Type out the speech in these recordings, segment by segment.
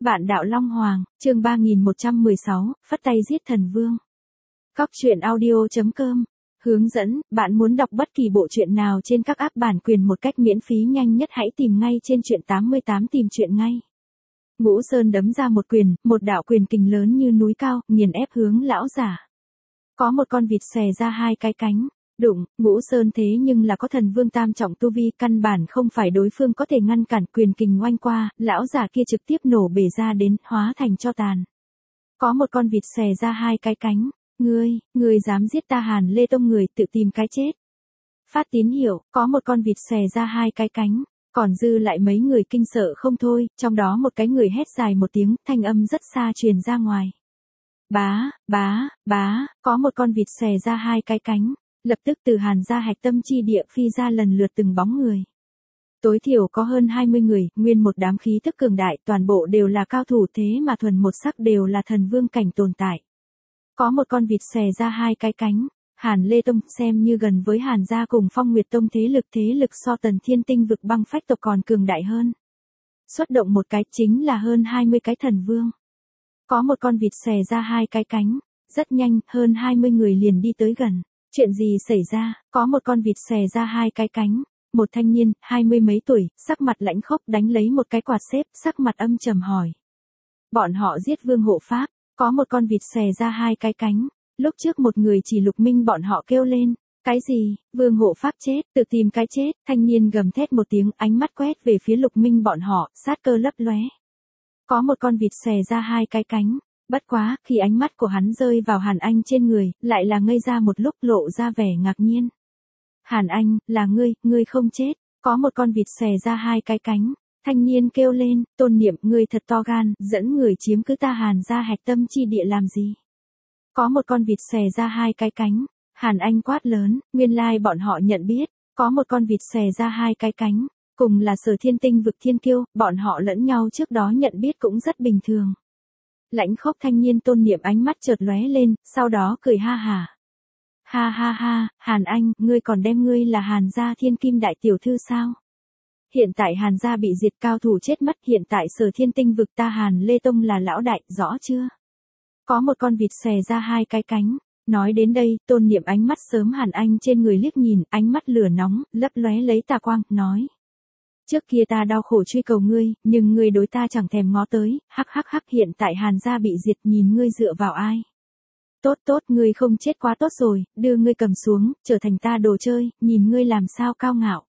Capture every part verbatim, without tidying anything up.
Vạn đạo Long Hoàng, chương ba nghìn một trăm mười sáu, phất tay giết thần vương. Góc truyện audio chấm com. Hướng dẫn, bạn muốn đọc bất kỳ bộ truyện nào trên các app bản quyền một cách miễn phí nhanh nhất hãy tìm ngay trên truyện tám mươi tám tìm truyện ngay. Ngũ Sơn đấm ra một quyền, một đạo quyền kình lớn như núi cao, nghiền ép hướng lão giả. Có một con vịt xòe ra hai cái cánh. Đụng, Ngũ Sơn thế nhưng là có thần vương tam trọng tu vi, căn bản không phải đối phương có thể ngăn cản, quyền kình oanh qua, lão giả kia trực tiếp nổ bể ra đến, hóa thành tro tàn. Có một con vịt xòe ra hai cái cánh, ngươi, ngươi dám giết ta Hàn Lê Tông người tự tìm cái chết. Phát tín hiệu, có một con vịt xòe ra hai cái cánh, còn dư lại mấy người kinh sợ không thôi, trong đó một cái người hét dài một tiếng, thanh âm rất xa truyền ra ngoài. Bá, bá, bá, có một con vịt xòe ra hai cái cánh. Lập tức từ Hàn gia hạch tâm chi địa phi ra lần lượt từng bóng người. Tối thiểu có hơn hai mươi người, nguyên một đám khí tức cường đại, toàn bộ đều là cao thủ thế mà thuần một sắc đều là thần vương cảnh tồn tại. Có một con vịt xòe ra hai cái cánh, Hàn Lê Tông xem như gần với Hàn gia cùng Phong Nguyệt Tông thế lực thế lực so Tần Thiên Tinh vực băng phách tộc còn cường đại hơn. Xuất động một cái chính là hơn hai mươi cái thần vương. Có một con vịt xòe ra hai cái cánh, rất nhanh, hơn hai mươi người liền đi tới gần. Chuyện gì xảy ra, có một con vịt xòe ra hai cái cánh, một thanh niên, hai mươi mấy tuổi, sắc mặt lãnh khốc đánh lấy một cái quạt xếp, sắc mặt âm trầm hỏi. Bọn họ giết vương hộ pháp, có một con vịt xòe ra hai cái cánh, lúc trước một người chỉ Lục Minh bọn họ kêu lên, cái gì, vương hộ pháp chết, tự tìm cái chết, thanh niên gầm thét một tiếng, ánh mắt quét về phía Lục Minh bọn họ, sát cơ lấp lóe. Có một con vịt xòe ra hai cái cánh. Bất quá, khi ánh mắt của hắn rơi vào Hàn Anh trên người, lại là ngây ra một lúc lộ ra vẻ ngạc nhiên. Hàn Anh, là ngươi, ngươi không chết, có một con vịt xòe ra hai cái cánh, thanh niên kêu lên, Tôn Niệm, ngươi thật to gan, dẫn người chiếm cứ ta Hàn gia hạch tâm chi địa làm gì? Có một con vịt xòe ra hai cái cánh, Hàn Anh quát lớn, nguyên lai bọn họ nhận biết, có một con vịt xòe ra hai cái cánh, cùng là Sở Thiên Tinh vực thiên kiêu, bọn họ lẫn nhau trước đó nhận biết cũng rất bình thường. Lãnh khốc thanh niên Tôn Niệm ánh mắt chợt lóe lên, sau đó cười ha hả. Ha ha ha, Hàn Anh, ngươi còn đem ngươi là Hàn gia thiên kim đại tiểu thư sao? Hiện tại Hàn gia bị diệt cao thủ chết mất, hiện tại Sở Thiên Tinh vực ta Hàn Lê Tông là lão đại, rõ chưa? Có một con vịt xòe ra hai cái cánh, nói đến đây, Tôn Niệm ánh mắt sớm Hàn Anh trên người liếc nhìn, ánh mắt lửa nóng, lấp lóe lấy tà quang, nói. Trước kia ta đau khổ truy cầu ngươi, nhưng ngươi đối ta chẳng thèm ngó tới, hắc hắc hắc hiện tại Hàn gia bị diệt nhìn ngươi dựa vào ai. Tốt tốt ngươi không chết quá tốt rồi, đưa ngươi cầm xuống, trở thành ta đồ chơi, nhìn ngươi làm sao cao ngạo.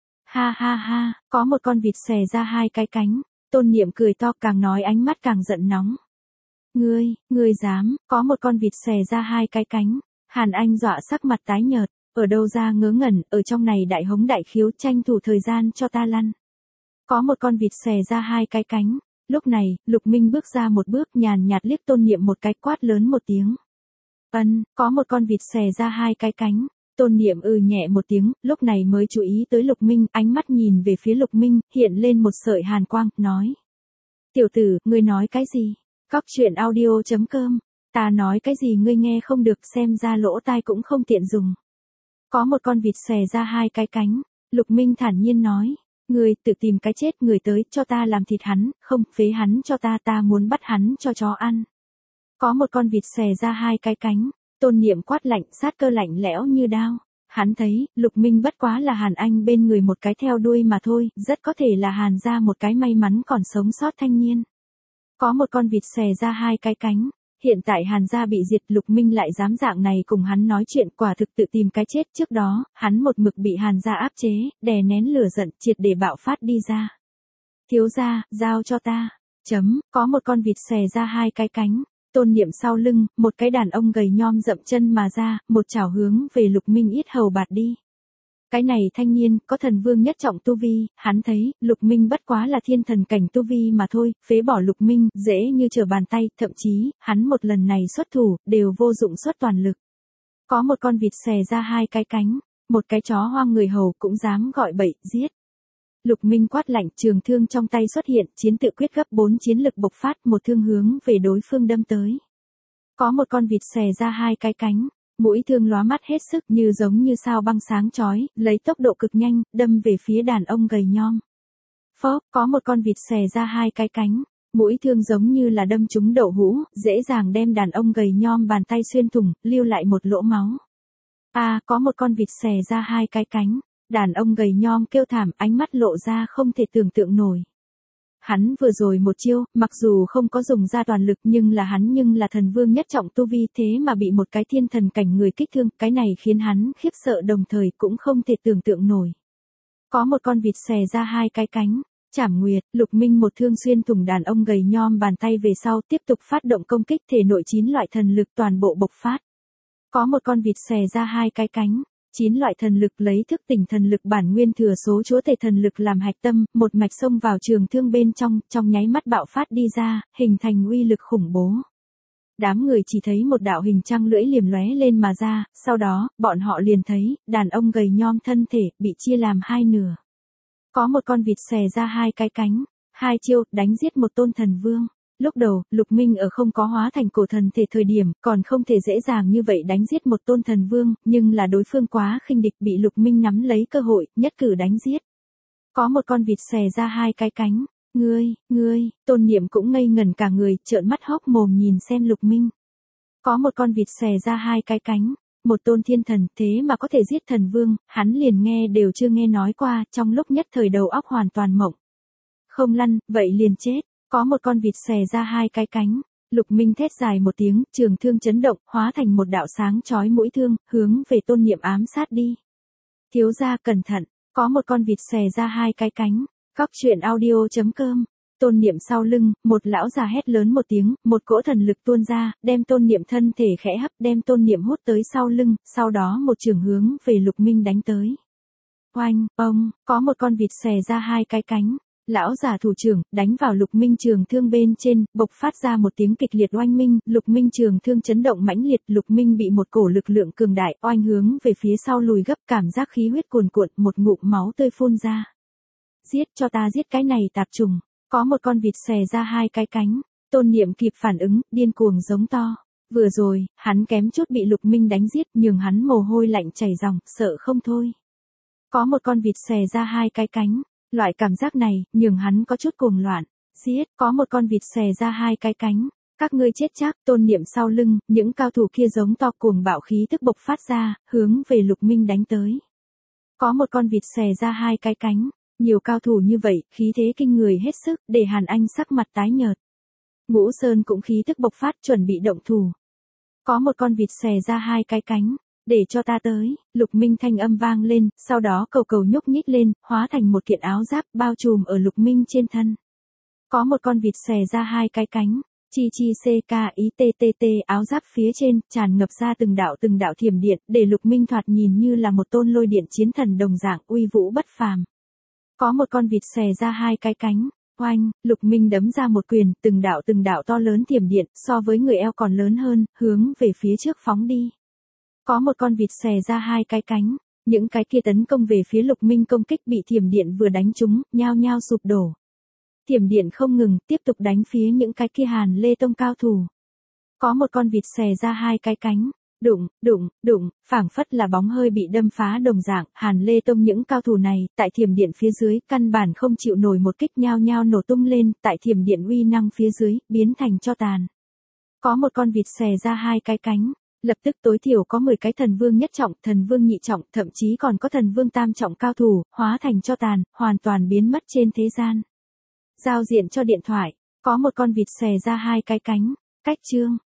Ha ha ha, có một con vịt xòe ra hai cái cánh, Tôn Niệm cười to càng nói ánh mắt càng giận nóng. Ngươi, ngươi dám, có một con vịt xòe ra hai cái cánh, Hàn Anh dọa sắc mặt tái nhợt. Ở đâu ra ngớ ngẩn, ở trong này đại hống đại khiếu tranh thủ thời gian cho ta lăn. Có một con vịt xòe ra hai cái cánh, lúc này, Lục Minh bước ra một bước nhàn nhạt liếc Tôn Niệm một cái quát lớn một tiếng. Ân, có một con vịt xòe ra hai cái cánh, Tôn Niệm ừ nhẹ một tiếng, lúc này mới chú ý tới Lục Minh, ánh mắt nhìn về phía Lục Minh, hiện lên một sợi hàn quang, nói. Tiểu tử, ngươi nói cái gì? Góc truyện audio chấm com, ta nói cái gì ngươi nghe không được, xem ra lỗ tai cũng không tiện dùng. Có một con vịt xòe ra hai cái cánh, Lục Minh thản nhiên nói, ngươi tự tìm cái chết, người tới cho ta làm thịt hắn, không, phế hắn cho ta, ta muốn bắt hắn cho chó ăn. Có một con vịt xòe ra hai cái cánh, Tôn Niệm quát lạnh, sát cơ lạnh lẽo như đao, hắn thấy, Lục Minh bất quá là Hàn Anh bên người một cái theo đuôi mà thôi, rất có thể là Hàn gia một cái may mắn còn sống sót thanh niên. Có một con vịt xòe ra hai cái cánh. Hiện tại Hàn gia bị diệt, Lục Minh lại dám dạng này cùng hắn nói chuyện, quả thực tự tìm cái chết, trước đó, hắn một mực bị Hàn gia áp chế, đè nén lửa giận, triệt để bạo phát đi ra. Thiếu gia, giao cho ta. Chấm, có một con vịt xòe ra hai cái cánh, Tôn Niệm sau lưng, một cái đàn ông gầy nhom dậm chân mà ra, một chảo hướng về Lục Minh yết hầu bạt đi. Cái này thanh niên, có thần vương nhất trọng tu vi, hắn thấy, Lục Minh bất quá là thiên thần cảnh tu vi mà thôi, phế bỏ Lục Minh, dễ như trở bàn tay, thậm chí, hắn một lần này xuất thủ, đều vô dụng xuất toàn lực. Có một con vịt xòe ra hai cái cánh, một cái chó hoang người hầu cũng dám gọi bậy, giết. Lục Minh quát lạnh, trường thương trong tay xuất hiện, chiến tự quyết gấp bốn chiến lực bộc phát, một thương hướng về đối phương đâm tới. Có một con vịt xòe ra hai cái cánh. Mũi thương lóa mắt hết sức như giống như sao băng sáng chói, lấy tốc độ cực nhanh, đâm về phía đàn ông gầy nhom. Phốc, có một con vịt xòe ra hai cái cánh, Mũi thương giống như là đâm trúng đậu hũ, dễ dàng đem đàn ông gầy nhom bàn tay xuyên thủng, lưu lại một lỗ máu. A, à, có một con vịt xẻ ra hai cái cánh. Đàn ông gầy nhom kêu thảm, ánh mắt lộ ra không thể tưởng tượng nổi. Hắn vừa rồi một chiêu, mặc dù không có dùng ra toàn lực nhưng là hắn nhưng là thần vương nhất trọng tu vi, thế mà bị một cái thiên thần cảnh người kích thương, cái này khiến hắn khiếp sợ đồng thời cũng không thể tưởng tượng nổi. Có một con vịt xẻ ra hai cái cánh. Trảm Nguyệt, Lục Minh một thương xuyên thủng đàn ông gầy nhom bàn tay về sau, tiếp tục phát động công kích, thể nội chín loại thần lực toàn bộ bộc phát. Có một con vịt xẻ ra hai cái cánh. Chín loại thần lực lấy thức tỉnh thần lực bản nguyên thừa số chúa tể thần lực làm hạch tâm, một mạch xông vào trường thương bên trong, trong nháy mắt bạo phát đi ra, hình thành uy lực khủng bố. Đám người chỉ thấy một đạo hình trăng lưỡi liềm lóe lên mà ra, sau đó, bọn họ liền thấy, đàn ông gầy nhom thân thể, bị chia làm hai nửa. Có một con vịt xẻ ra hai cái cánh, hai chiêu, đánh giết một tôn thần vương. Lúc đầu, Lục Minh ở không có hóa thành cổ thần thể thời điểm, còn không thể dễ dàng như vậy đánh giết một tôn thần vương, nhưng là đối phương quá khinh địch, bị Lục Minh nắm lấy cơ hội, nhất cử đánh giết. Có một con vịt xẻ ra hai cái cánh, ngươi, ngươi, Tôn Niệm cũng ngây ngẩn cả người, trợn mắt hốc mồm nhìn xem Lục Minh. Có một con vịt xẻ ra hai cái cánh, một tôn thiên thần, thế mà có thể giết thần vương, hắn liền nghe đều chưa nghe nói qua, trong lúc nhất thời đầu óc hoàn toàn mộng. Không lăn, vậy liền chết. Có một con vịt xẻ ra hai cái cánh, Lục Minh thét dài một tiếng, trường thương chấn động, hóa thành một đạo sáng chói mũi thương, hướng về Tôn Niệm ám sát đi. Thiếu gia cẩn thận, có một con vịt xẻ ra hai cái cánh. Góc truyện audio chấm com. Tôn Niệm sau lưng, một lão già hét lớn một tiếng, một cỗ thần lực tuôn ra, đem Tôn Niệm thân thể khẽ hấp, đem Tôn Niệm hút tới sau lưng, sau đó một trường hướng về Lục Minh đánh tới. Oanh, ông, có một con vịt xẻ ra hai cái cánh. Lão già thủ trưởng, đánh vào Lục Minh trường thương bên trên, bộc phát ra một tiếng kịch liệt oanh minh, Lục Minh trường thương chấn động mãnh liệt, Lục Minh bị một cổ lực lượng cường đại oanh hướng về phía sau lùi gấp, cảm giác khí huyết cuồn cuộn, một ngụm máu tươi phun ra. Giết cho ta giết cái này tạp trùng, có một con vịt xẻ ra hai cái cánh, Tôn Niệm kịp phản ứng, điên cuồng giống to. Vừa rồi, hắn kém chút bị Lục Minh đánh giết, nhường hắn mồ hôi lạnh chảy ròng, sợ không thôi. Có một con vịt xẻ ra hai cái cánh. Loại cảm giác này, nhường hắn có chút cuồng loạn. Giết, có một con vịt xẻ ra hai cái cánh. Các ngươi chết chắc, Tôn Niệm sau lưng, những cao thủ kia giống to cuồng bạo khí tức bộc phát ra, hướng về Lục Minh đánh tới. Có một con vịt xẻ ra hai cái cánh. Nhiều cao thủ như vậy, khí thế kinh người hết sức, để Hàn Anh sắc mặt tái nhợt. Ngũ Sơn cũng khí tức bộc phát chuẩn bị động thủ. Có một con vịt xẻ ra hai cái cánh. Để cho ta tới, Lục Minh thanh âm vang lên, sau đó cầu cầu nhúc nhích lên, hóa thành một kiện áo giáp bao trùm ở Lục Minh trên thân. Có một con vịt xẻ ra hai cái cánh, chi chi ck ý ttt áo giáp phía trên, tràn ngập ra từng đạo từng đạo thiểm điện, để Lục Minh thoạt nhìn như là một tôn lôi điện chiến thần đồng dạng uy vũ bất phàm. Có một con vịt xẻ ra hai cái cánh, oanh, Lục Minh đấm ra một quyền, từng đạo từng đạo to lớn thiểm điện, so với người eo còn lớn hơn, hướng về phía trước phóng đi. Có một con vịt xẻ ra hai cái cánh, những cái kia tấn công về phía Lục Minh công kích bị thiểm điện vừa đánh trúng, nhao nhao sụp đổ. Thiểm điện không ngừng, tiếp tục đánh phía những cái kia Hàn Lê Tông cao thủ. Có một con vịt xẻ ra hai cái cánh, đụng, đụng, đụng, phảng phất là bóng hơi bị đâm phá đồng dạng, Hàn Lê Tông những cao thủ này, tại thiểm điện phía dưới, căn bản không chịu nổi một kích, nhao nhao nổ tung lên, tại thiểm điện uy năng phía dưới, biến thành tro tàn. Có một con vịt xẻ ra hai cái cánh. Lập tức tối thiểu có mười cái thần vương nhất trọng, thần vương nhị trọng, thậm chí còn có thần vương tam trọng cao thủ, hóa thành tro tàn, hoàn toàn biến mất trên thế gian. Giao diện cho điện thoại, có một con vịt xẻ ra hai cái cánh, cách chương.